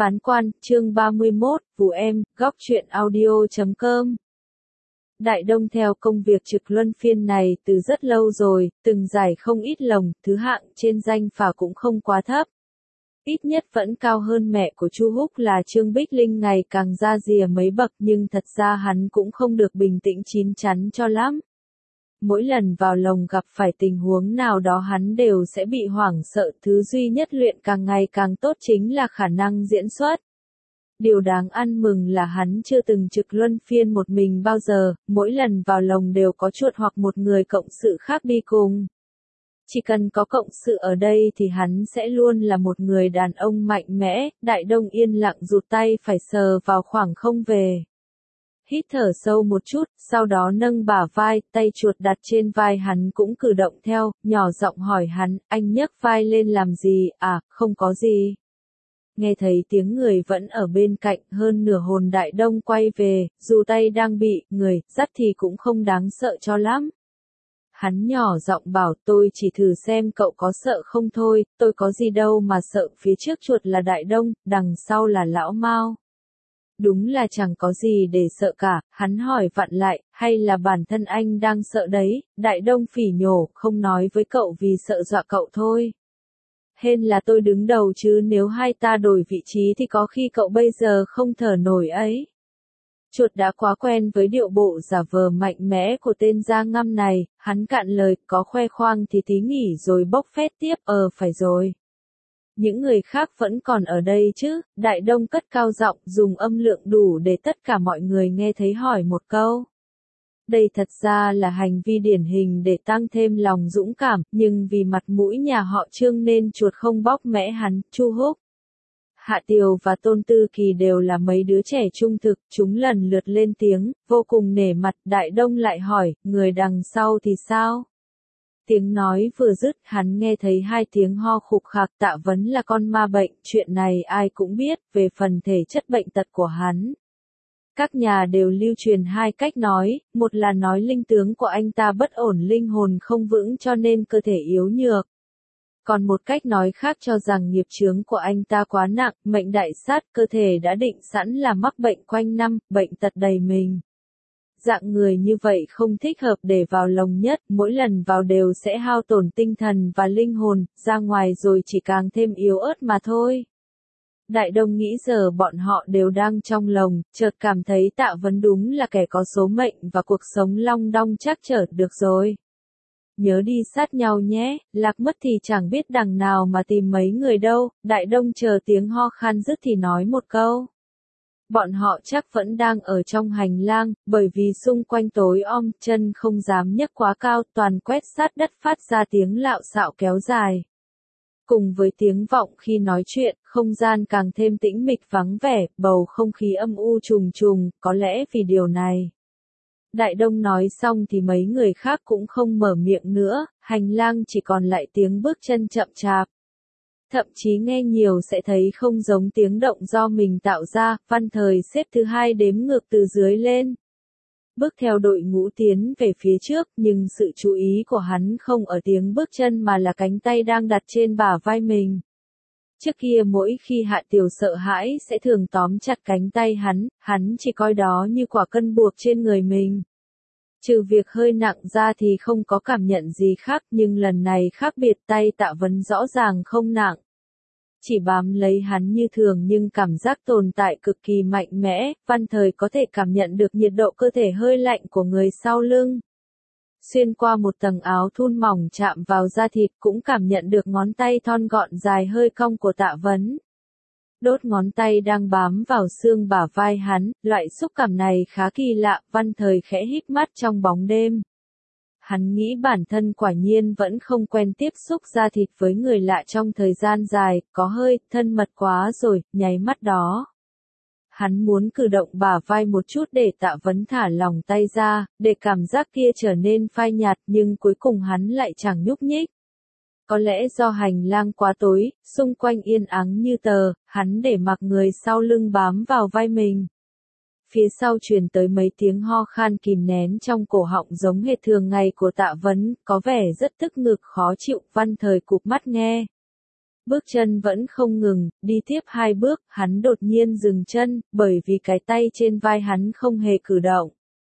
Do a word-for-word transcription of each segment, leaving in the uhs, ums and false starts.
Phán quan, chương ba mươi mốt, Vụ em, góc truyện audio chấm com. Đại Đông theo công việc trực luân phiên này từ rất lâu rồi, từng giải không ít lồng, thứ hạng trên danh phả cũng không quá thấp. Ít nhất vẫn cao hơn mẹ của Chu Húc là Trương Bích Linh ngày càng ra rìa mấy bậc, nhưng thật ra hắn cũng không được bình tĩnh chín chắn cho lắm. Mỗi lần vào lồng gặp phải tình huống nào đó hắn đều sẽ bị hoảng sợ, thứ duy nhất luyện càng ngày càng tốt chính là khả năng diễn xuất. Điều đáng ăn mừng là hắn chưa từng trực luân phiên một mình bao giờ, mỗi lần vào lồng đều có chuột hoặc một người cộng sự khác đi cùng. Chỉ cần có cộng sự ở đây thì hắn sẽ luôn là một người đàn ông mạnh mẽ. Đại Đông yên lặng rụt tay phải sờ vào khoảng không về. Hít thở sâu một chút, sau đó nâng bả vai, tay chuột đặt trên vai hắn cũng cử động theo, nhỏ giọng hỏi hắn, anh nhấc vai lên làm gì, à, không có gì. Nghe thấy tiếng người vẫn ở bên cạnh, hơn nửa hồn Đại Đông quay về, dù tay đang bị, người, dắt thì cũng không đáng sợ cho lắm. Hắn nhỏ giọng bảo, tôi chỉ thử xem cậu có sợ không thôi, tôi có gì đâu mà sợ, phía trước chuột là Đại Đông, đằng sau là Lão Mao. Đúng là chẳng có gì để sợ cả, hắn hỏi vặn lại, hay là bản thân anh đang sợ đấy. Đại Đông phỉ nhổ, không nói với cậu vì sợ dọa cậu thôi. Hên là tôi đứng đầu chứ nếu hai ta đổi vị trí thì có khi cậu bây giờ không thở nổi ấy. Chuột đã quá quen với điệu bộ giả vờ mạnh mẽ của tên da ngăm này, hắn cạn lời, có khoe khoang thì tí nghỉ rồi bốc phét tiếp, ờ phải rồi. Những người khác vẫn còn ở đây chứ. Đại Đông cất cao giọng, dùng âm lượng đủ để tất cả mọi người nghe thấy hỏi một câu. Đây thật ra là hành vi điển hình để tăng thêm lòng dũng cảm, nhưng vì mặt mũi nhà họ Trương nên chuột không bóc mẽ hắn. Chu Húc, Hạ Tiều và Tôn Tư Kỳ đều là mấy đứa trẻ trung thực, chúng lần lượt lên tiếng, vô cùng nể mặt. Đại Đông lại hỏi, người đằng sau thì sao? Tiếng nói vừa dứt, hắn nghe thấy hai tiếng ho khục khạc. Tạ Vấn là con ma bệnh, chuyện này ai cũng biết, về phần thể chất bệnh tật của hắn. Các nhà đều lưu truyền hai cách nói, một là nói linh tướng của anh ta bất ổn, linh hồn không vững cho nên cơ thể yếu nhược. Còn một cách nói khác cho rằng nghiệp chướng của anh ta quá nặng, mệnh đại sát, cơ thể đã định sẵn là mắc bệnh quanh năm, bệnh tật đầy mình. Dạng người như vậy không thích hợp để vào lồng nhất, mỗi lần vào đều sẽ hao tổn tinh thần và linh hồn, ra ngoài rồi chỉ càng thêm yếu ớt mà thôi. Đại Đông nghĩ giờ bọn họ đều đang trong lồng, chợt cảm thấy Tạ Vấn đúng là kẻ có số mệnh và cuộc sống long đong chắc trở được rồi. Nhớ đi sát nhau nhé, lạc mất thì chẳng biết đằng nào mà tìm mấy người đâu. Đại Đông chờ tiếng ho khan dứt thì nói một câu. Bọn họ chắc vẫn đang ở trong hành lang, bởi vì xung quanh tối om, chân không dám nhấc quá cao, toàn quét sát đất phát ra tiếng lạo xạo kéo dài. Cùng với tiếng vọng khi nói chuyện, không gian càng thêm tĩnh mịch vắng vẻ, bầu không khí âm u trùng trùng, có lẽ vì điều này. Đại Đông nói xong thì mấy người khác cũng không mở miệng nữa, hành lang chỉ còn lại tiếng bước chân chậm chạp. Thậm chí nghe nhiều sẽ thấy không giống tiếng động do mình tạo ra. Văn Thời xếp thứ hai đếm ngược từ dưới lên. Bước theo đội ngũ tiến về phía trước, nhưng sự chú ý của hắn không ở tiếng bước chân mà là cánh tay đang đặt trên bả vai mình. Trước kia mỗi khi Hạ Tiều sợ hãi sẽ thường tóm chặt cánh tay hắn, hắn chỉ coi đó như quả cân buộc trên người mình. Trừ việc hơi nặng ra thì không có cảm nhận gì khác, nhưng lần này khác biệt, tay Tạ Vấn rõ ràng không nặng. Chỉ bám lấy hắn như thường nhưng cảm giác tồn tại cực kỳ mạnh mẽ. Văn Thời có thể cảm nhận được nhiệt độ cơ thể hơi lạnh của người sau lưng. Xuyên qua một tầng áo thun mỏng chạm vào da thịt cũng cảm nhận được ngón tay thon gọn dài hơi cong của Tạ Vấn. Đốt ngón tay đang bám vào xương bả vai hắn, loại xúc cảm này khá kỳ lạ. Văn Thời khẽ híp mắt trong bóng đêm. Hắn nghĩ bản thân quả nhiên vẫn không quen tiếp xúc da thịt với người lạ trong thời gian dài, có hơi thân mật quá rồi. Nháy mắt đó, hắn muốn cử động bả vai một chút để Tạ Vấn thả lòng tay ra, để cảm giác kia trở nên phai nhạt, nhưng cuối cùng hắn lại chẳng nhúc nhích. Có lẽ do hành lang quá tối, xung quanh yên ắng như tờ, hắn để mặc người sau lưng bám vào vai mình. Phía sau truyền tới mấy tiếng ho khan kìm nén trong cổ họng giống hệt thường ngày của Tạ Vấn, có vẻ rất tức ngực khó chịu. Văn Thời cụp mắt nghe. Bước chân vẫn không ngừng, đi tiếp hai bước, hắn đột nhiên dừng chân, bởi vì cái tay trên vai hắn không hề cử động.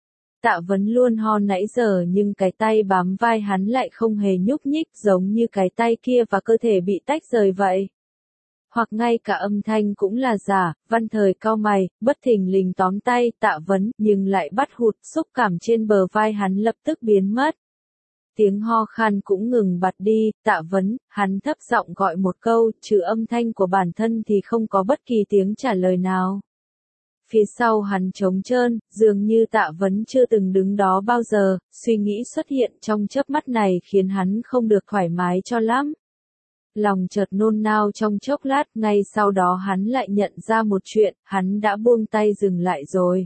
Tạ Vấn luôn ho nãy giờ nhưng cái tay bám vai hắn lại không hề nhúc nhích, giống như cái tay kia và cơ thể bị tách rời vậy. Hoặc ngay cả âm thanh cũng là giả. Văn Thời cau mày, bất thình lình tóm tay Tạ Vấn, nhưng lại bắt hụt, xúc cảm trên bờ vai hắn lập tức biến mất. Tiếng ho khan cũng ngừng bặt đi. Tạ Vấn, hắn thấp giọng gọi một câu, trừ âm thanh của bản thân thì không có bất kỳ tiếng trả lời nào. Phía sau hắn trống trơn, dường như Tạ Vấn chưa từng đứng đó bao giờ. Suy nghĩ xuất hiện trong chớp mắt này khiến hắn không được thoải mái cho lắm. Lòng chợt nôn nao trong chốc lát, ngay sau đó hắn lại nhận ra một chuyện, hắn đã buông tay dừng lại rồi.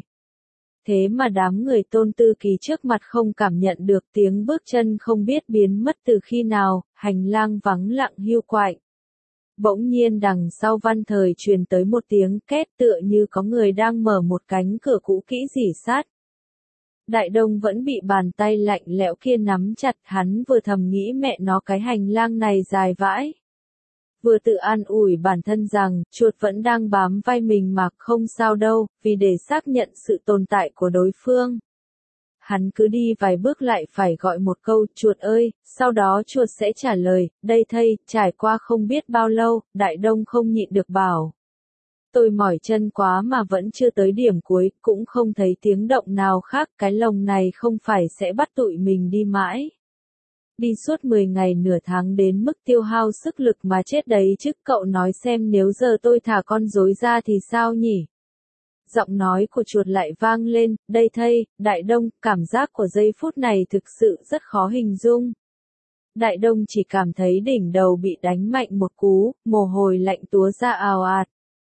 Thế mà đám người Tôn Tư Kỳ trước mặt không cảm nhận được tiếng bước chân không biết biến mất từ khi nào, hành lang vắng lặng hiu quạnh. Bỗng nhiên đằng sau Văn Thời truyền tới một tiếng két tựa như có người đang mở một cánh cửa cũ kỹ rỉ sắt. Đại Đông vẫn bị bàn tay lạnh lẽo kia nắm chặt, hắn vừa thầm nghĩ mẹ nó cái hành lang này dài vãi. Vừa tự an ủi bản thân rằng, chuột vẫn đang bám vai mình mà không sao đâu, vì để xác nhận sự tồn tại của đối phương. Hắn cứ đi vài bước lại phải gọi một câu, chuột ơi, sau đó chuột sẽ trả lời, đây thây, trải qua không biết bao lâu, Đại Đông không nhịn được bảo. Tôi mỏi chân quá mà vẫn chưa tới điểm cuối, cũng không thấy tiếng động nào khác, cái lồng này không phải sẽ bắt tụi mình đi mãi. Đi suốt mười ngày nửa tháng đến mức tiêu hao sức lực mà chết đấy chứ, cậu nói xem nếu giờ tôi thả con rối ra thì sao nhỉ? Giọng nói của chuột lại vang lên, đây thây, Đại Đông, cảm giác của giây phút này thực sự rất khó hình dung. Đại Đông chỉ cảm thấy đỉnh đầu bị đánh mạnh một cú, mồ hôi lạnh túa ra ào ạt.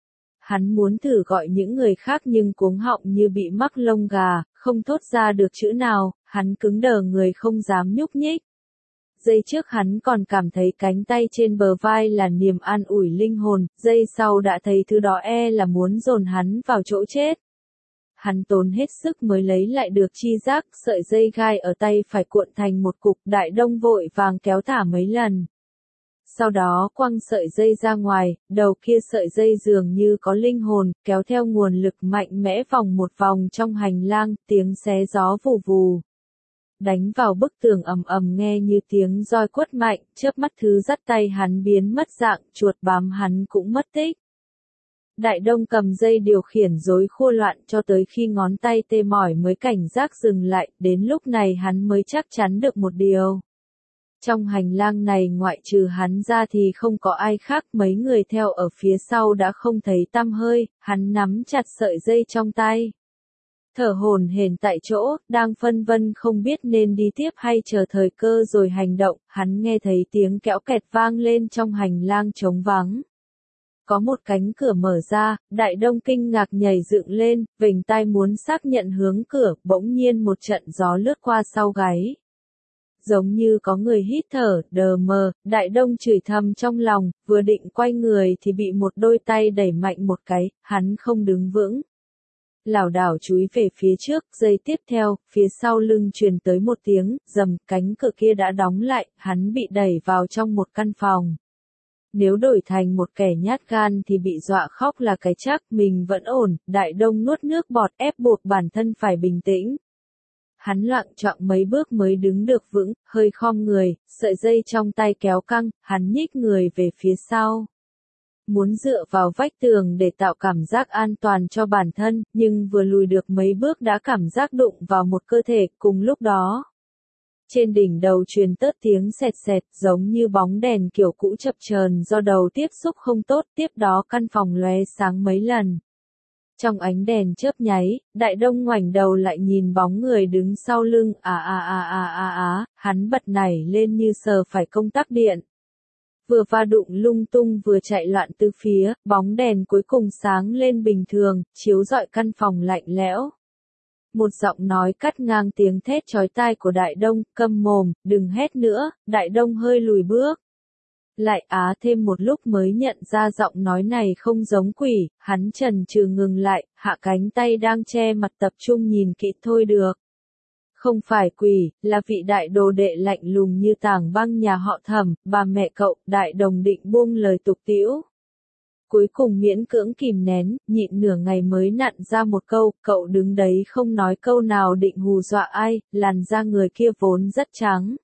Hắn muốn thử gọi những người khác nhưng cuống họng như bị mắc lông gà, không thốt ra được chữ nào, hắn cứng đờ người không dám nhúc nhích. Giây trước hắn còn cảm thấy cánh tay trên bờ vai là niềm an ủi linh hồn, giây sau đã thấy thứ đó e là muốn dồn hắn vào chỗ chết. Hắn tốn hết sức mới lấy lại được chi giác, sợi dây gai ở tay phải cuộn thành một cục, Đại Đông vội vàng kéo thả mấy lần. Sau đó quăng sợi dây ra ngoài, đầu kia sợi dây dường như có linh hồn, kéo theo nguồn lực mạnh mẽ vòng một vòng trong hành lang, tiếng xé gió vù vù. Đánh vào bức tường ầm ầm nghe như tiếng roi quất mạnh, chớp mắt thứ dắt tay hắn biến mất dạng, chuột bám hắn cũng mất tích. Đại Đông cầm dây điều khiển rối khua loạn cho tới khi ngón tay tê mỏi mới cảnh giác dừng lại, đến lúc này hắn mới chắc chắn được một điều. Trong hành lang này ngoại trừ hắn ra thì không có ai khác, mấy người theo ở phía sau đã không thấy tăm hơi, hắn nắm chặt sợi dây trong tay. Thở hổn hển tại chỗ, đang phân vân không biết nên đi tiếp hay chờ thời cơ rồi hành động, hắn nghe thấy tiếng kéo kẹt vang lên trong hành lang trống vắng. Có một cánh cửa mở ra, Đại Đông kinh ngạc nhảy dựng lên, vểnh tai muốn xác nhận hướng cửa, bỗng nhiên một trận gió lướt qua sau gáy. Giống như có người hít thở, đờ mờ, Đại Đông chửi thầm trong lòng, vừa định quay người thì bị một đôi tay đẩy mạnh một cái, hắn không đứng vững. Lảo đảo chúi về phía trước, giây tiếp theo, phía sau lưng truyền tới một tiếng, rầm, cánh cửa kia đã đóng lại, hắn bị đẩy vào trong một căn phòng. Nếu đổi thành một kẻ nhát gan thì bị dọa khóc là cái chắc, mình vẫn ổn, Đại Đông nuốt nước bọt ép buộc bản thân phải bình tĩnh. Hắn loạng choạng mấy bước mới đứng được vững, hơi khom người, sợi dây trong tay kéo căng, hắn nhích người về phía sau. Muốn dựa vào vách tường để tạo cảm giác an toàn cho bản thân, nhưng vừa lùi được mấy bước đã cảm giác đụng vào một cơ thể, cùng lúc đó. Trên đỉnh đầu truyền tớt tiếng sẹt sẹt, giống như bóng đèn kiểu cũ chập chờn do đầu tiếp xúc không tốt, tiếp đó căn phòng lóe sáng mấy lần. Trong ánh đèn chớp nháy, Đại Đông ngoảnh đầu lại nhìn bóng người đứng sau lưng, à à à à à à, hắn bật nảy lên như sờ phải công tắc điện. Vừa va đụng lung tung vừa chạy loạn tứ phía, bóng đèn cuối cùng sáng lên bình thường, chiếu rọi căn phòng lạnh lẽo. Một giọng nói cắt ngang tiếng thét chói tai của Đại Đông, câm mồm, đừng hét nữa, Đại Đông hơi lùi bước. Lại á thêm một lúc mới nhận ra giọng nói này không giống quỷ, hắn chần chừ ngừng lại, hạ cánh tay đang che mặt tập trung nhìn kỹ thôi được. Không phải quỷ, là vị đại đồ đệ lạnh lùng như tảng băng nhà họ Thẩm, bà mẹ cậu, đại đồng định buông lời tục tĩu. Cuối cùng miễn cưỡng kìm nén, nhịn nửa ngày mới nặn ra một câu, cậu đứng đấy không nói câu nào định hù dọa ai, làn da người kia vốn rất trắng.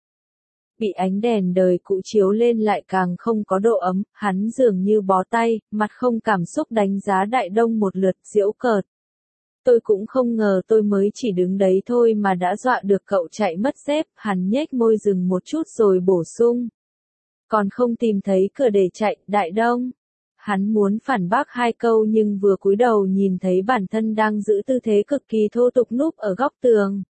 Bị ánh đèn đời cũ chiếu lên lại càng không có độ ấm, hắn dường như bó tay, mặt không cảm xúc đánh giá Đại Đông một lượt, giễu cợt. Tôi cũng không ngờ tôi mới chỉ đứng đấy thôi mà đã dọa được cậu chạy mất dép, hắn nhếch môi dừng một chút rồi bổ sung. Còn không tìm thấy cửa để chạy, Đại Đông. Hắn muốn phản bác hai câu nhưng vừa cúi đầu nhìn thấy bản thân đang giữ tư thế cực kỳ thô tục núp ở góc tường.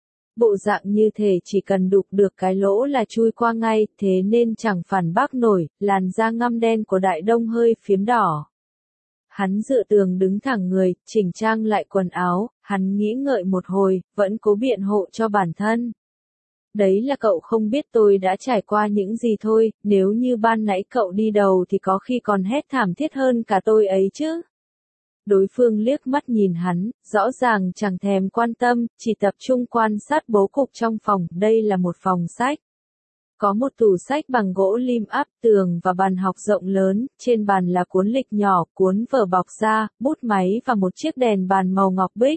Bộ dạng như thể chỉ cần đục được cái lỗ là chui qua ngay, thế nên chẳng phản bác nổi, làn da ngăm đen của Đại Đông hơi phiếm đỏ. Hắn dựa tường đứng thẳng người, chỉnh trang lại quần áo, hắn nghĩ ngợi một hồi, vẫn cố biện hộ cho bản thân. Đấy là cậu không biết tôi đã trải qua những gì thôi, nếu như ban nãy cậu đi đầu thì có khi còn hét thảm thiết hơn cả tôi ấy chứ. Đối phương liếc mắt nhìn hắn, rõ ràng chẳng thèm quan tâm, chỉ tập trung quan sát bố cục trong phòng, đây là một phòng sách. Có một tủ sách bằng gỗ lim áp tường và bàn học rộng lớn, trên bàn là cuốn lịch nhỏ, cuốn vở bọc da, bút máy và một chiếc đèn bàn màu ngọc bích.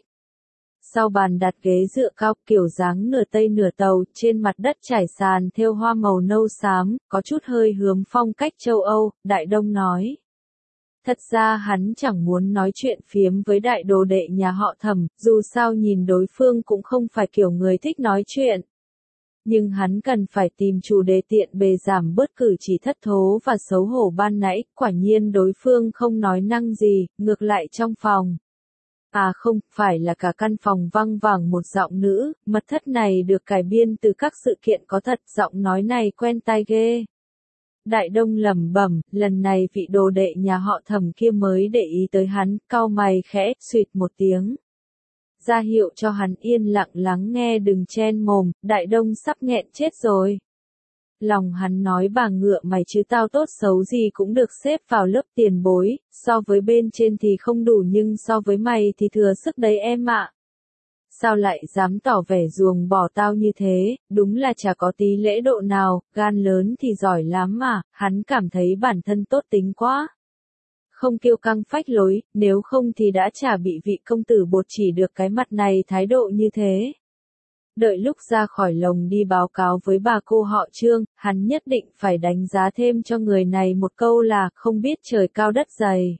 Sau bàn đặt ghế dựa cao kiểu dáng nửa tây nửa tàu, trên mặt đất trải sàn thêu hoa màu nâu xám, có chút hơi hướng phong cách châu Âu, Đại Đông nói. Thật ra hắn chẳng muốn nói chuyện phiếm với đại đồ đệ nhà họ Thẩm, dù sao nhìn đối phương cũng không phải kiểu người thích nói chuyện. Nhưng hắn cần phải tìm chủ đề tiện bề giảm bớt cử chỉ thất thố và xấu hổ ban nãy, quả nhiên đối phương không nói năng gì, ngược lại trong phòng. À không, phải là cả căn phòng vang vẳng một giọng nữ, mật thất này được cải biên từ các sự kiện có thật, giọng nói này quen tai ghê. Đại Đông lẩm bẩm, lần này vị đồ đệ nhà họ Thẩm kia mới để ý tới hắn, cau mày khẽ, xuyệt một tiếng. Ra hiệu cho hắn yên lặng lắng nghe đừng chen mồm, Đại Đông sắp nghẹn chết rồi. Lòng hắn nói bà ngựa mày chứ tao tốt xấu gì cũng được xếp vào lớp tiền bối, so với bên trên thì không đủ nhưng so với mày thì thừa sức đấy em ạ. Sao lại dám tỏ vẻ ruồng bỏ tao như thế, đúng là chả có tí lễ độ nào, gan lớn thì giỏi lắm mà, hắn cảm thấy bản thân tốt tính quá. Không kiêu căng phách lối, nếu không thì đã chả bị vị công tử bột chỉ được cái mặt này thái độ như thế. Đợi lúc ra khỏi lồng đi báo cáo với bà cô họ Trương, hắn nhất định phải đánh giá thêm cho người này một câu là không biết trời cao đất dày.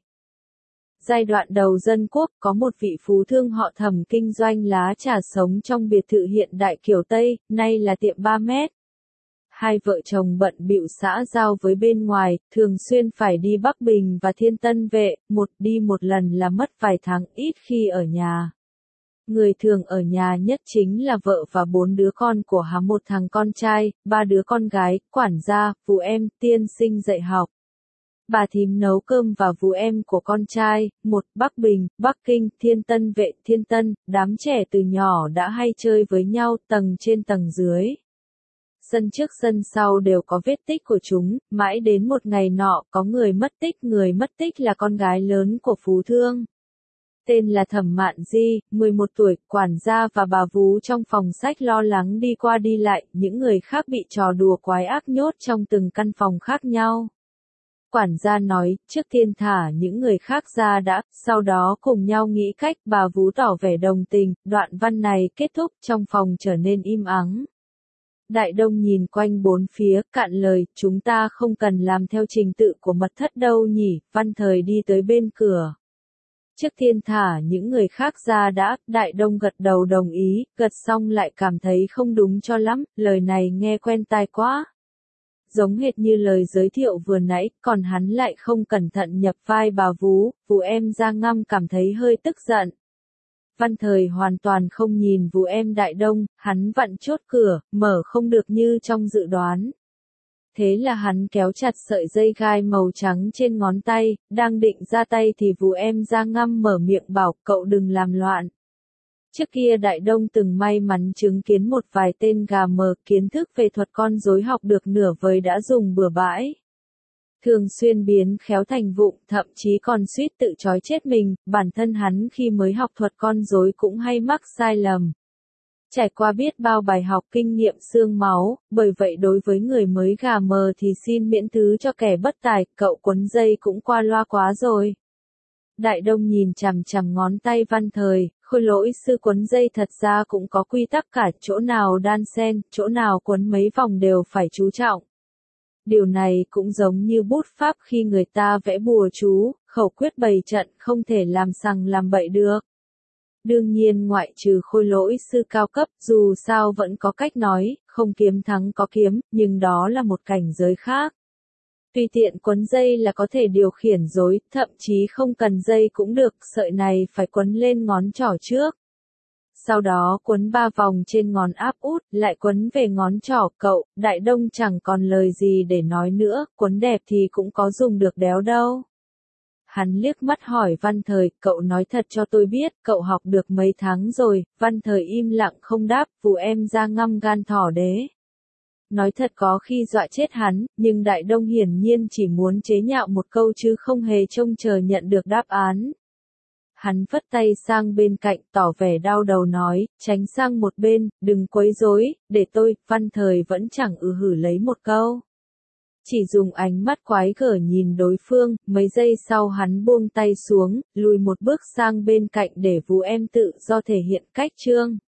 Giai đoạn đầu dân quốc có một vị phú thương họ Thẩm kinh doanh lá trà sống trong biệt thự hiện đại kiểu Tây, nay là tiệm ba mét. Hai vợ chồng bận bịu xã giao với bên ngoài, thường xuyên phải đi Bắc Bình và Thiên Tân Vệ, một đi một lần là mất vài tháng ít khi ở nhà. Người thường ở nhà nhất chính là vợ và bốn đứa con của hắn, một thằng con trai, ba đứa con gái, quản gia, vú em, tiên sinh dạy học. Bà thím nấu cơm và vú em của con trai, một Bắc Bình, Bắc Kinh, Thiên Tân Vệ, Thiên Tân, đám trẻ từ nhỏ đã hay chơi với nhau tầng trên tầng dưới. Sân trước sân sau đều có vết tích của chúng, mãi đến một ngày nọ có người mất tích, người mất tích là con gái lớn của phú thương. Tên là Thẩm Mạn Di, mười một tuổi, quản gia và bà vú trong phòng sách lo lắng đi qua đi lại, những người khác bị trò đùa quái ác nhốt trong từng căn phòng khác nhau. Quản gia nói, trước tiên thả những người khác ra đã, sau đó cùng nhau nghĩ cách, bà vú tỏ vẻ đồng tình, đoạn văn này kết thúc, trong phòng trở nên im ắng. Đại Đông nhìn quanh bốn phía, cạn lời, chúng ta không cần làm theo trình tự của mật thất đâu nhỉ, văn thời đi tới bên cửa. Trước tiên thả những người khác ra đã, Đại Đông gật đầu đồng ý, gật xong lại cảm thấy không đúng cho lắm, lời này nghe quen tai quá. Giống hệt như lời giới thiệu vừa nãy, còn hắn lại không cẩn thận nhập vai bà vú, vú em ra ngăm cảm thấy hơi tức giận. Văn thời hoàn toàn không nhìn vú em Đại Đông, hắn vặn chốt cửa, mở không được như trong dự đoán. Thế là hắn kéo chặt sợi dây gai màu trắng trên ngón tay, đang định ra tay thì vú em ra ngăm mở miệng bảo cậu đừng làm loạn. Trước kia Đại Đông từng may mắn chứng kiến một vài tên gà mờ, kiến thức về thuật con rối học được nửa vời đã dùng bừa bãi. Thường xuyên biến khéo thành vụng, thậm chí còn suýt tự trói chết mình, bản thân hắn khi mới học thuật con rối cũng hay mắc sai lầm. Trải qua biết bao bài học kinh nghiệm xương máu, bởi vậy đối với người mới gà mờ thì xin miễn thứ cho kẻ bất tài, cậu quấn dây cũng qua loa quá rồi. Đại Đông nhìn chằm chằm ngón tay Văn Thời, Khôi Lỗi sư quấn dây thật ra cũng có quy tắc cả, chỗ nào đan xen, chỗ nào quấn mấy vòng đều phải chú trọng. Điều này cũng giống như bút pháp khi người ta vẽ bùa chú, khẩu quyết bày trận không thể làm sằng làm bậy được. Đương nhiên ngoại trừ Khôi Lỗi sư cao cấp, dù sao vẫn có cách nói, không kiếm thắng có kiếm, nhưng đó là một cảnh giới khác. Tùy tiện quấn dây là có thể điều khiển rối, thậm chí không cần dây cũng được, sợi này phải quấn lên ngón trỏ trước. Sau đó quấn ba vòng trên ngón áp út, lại quấn về ngón trỏ, cậu, Đại Đông chẳng còn lời gì để nói nữa, quấn đẹp thì cũng có dùng được đéo đâu. Hắn liếc mắt hỏi Văn Thời, cậu nói thật cho tôi biết, cậu học được mấy tháng rồi, Văn Thời im lặng không đáp, vù em ra ngăm gan thỏ đế. Nói thật có khi dọa chết hắn, nhưng Đại Đông hiển nhiên chỉ muốn chế nhạo một câu chứ không hề trông chờ nhận được đáp án. Hắn vất tay sang bên cạnh tỏ vẻ đau đầu nói, tránh sang một bên, đừng quấy rối, để tôi, Văn Thời vẫn chẳng ư hử lấy một câu. Chỉ dùng ánh mắt quái gở nhìn đối phương, mấy giây sau hắn buông tay xuống, lùi một bước sang bên cạnh để vú em tự do thể hiện cách trương.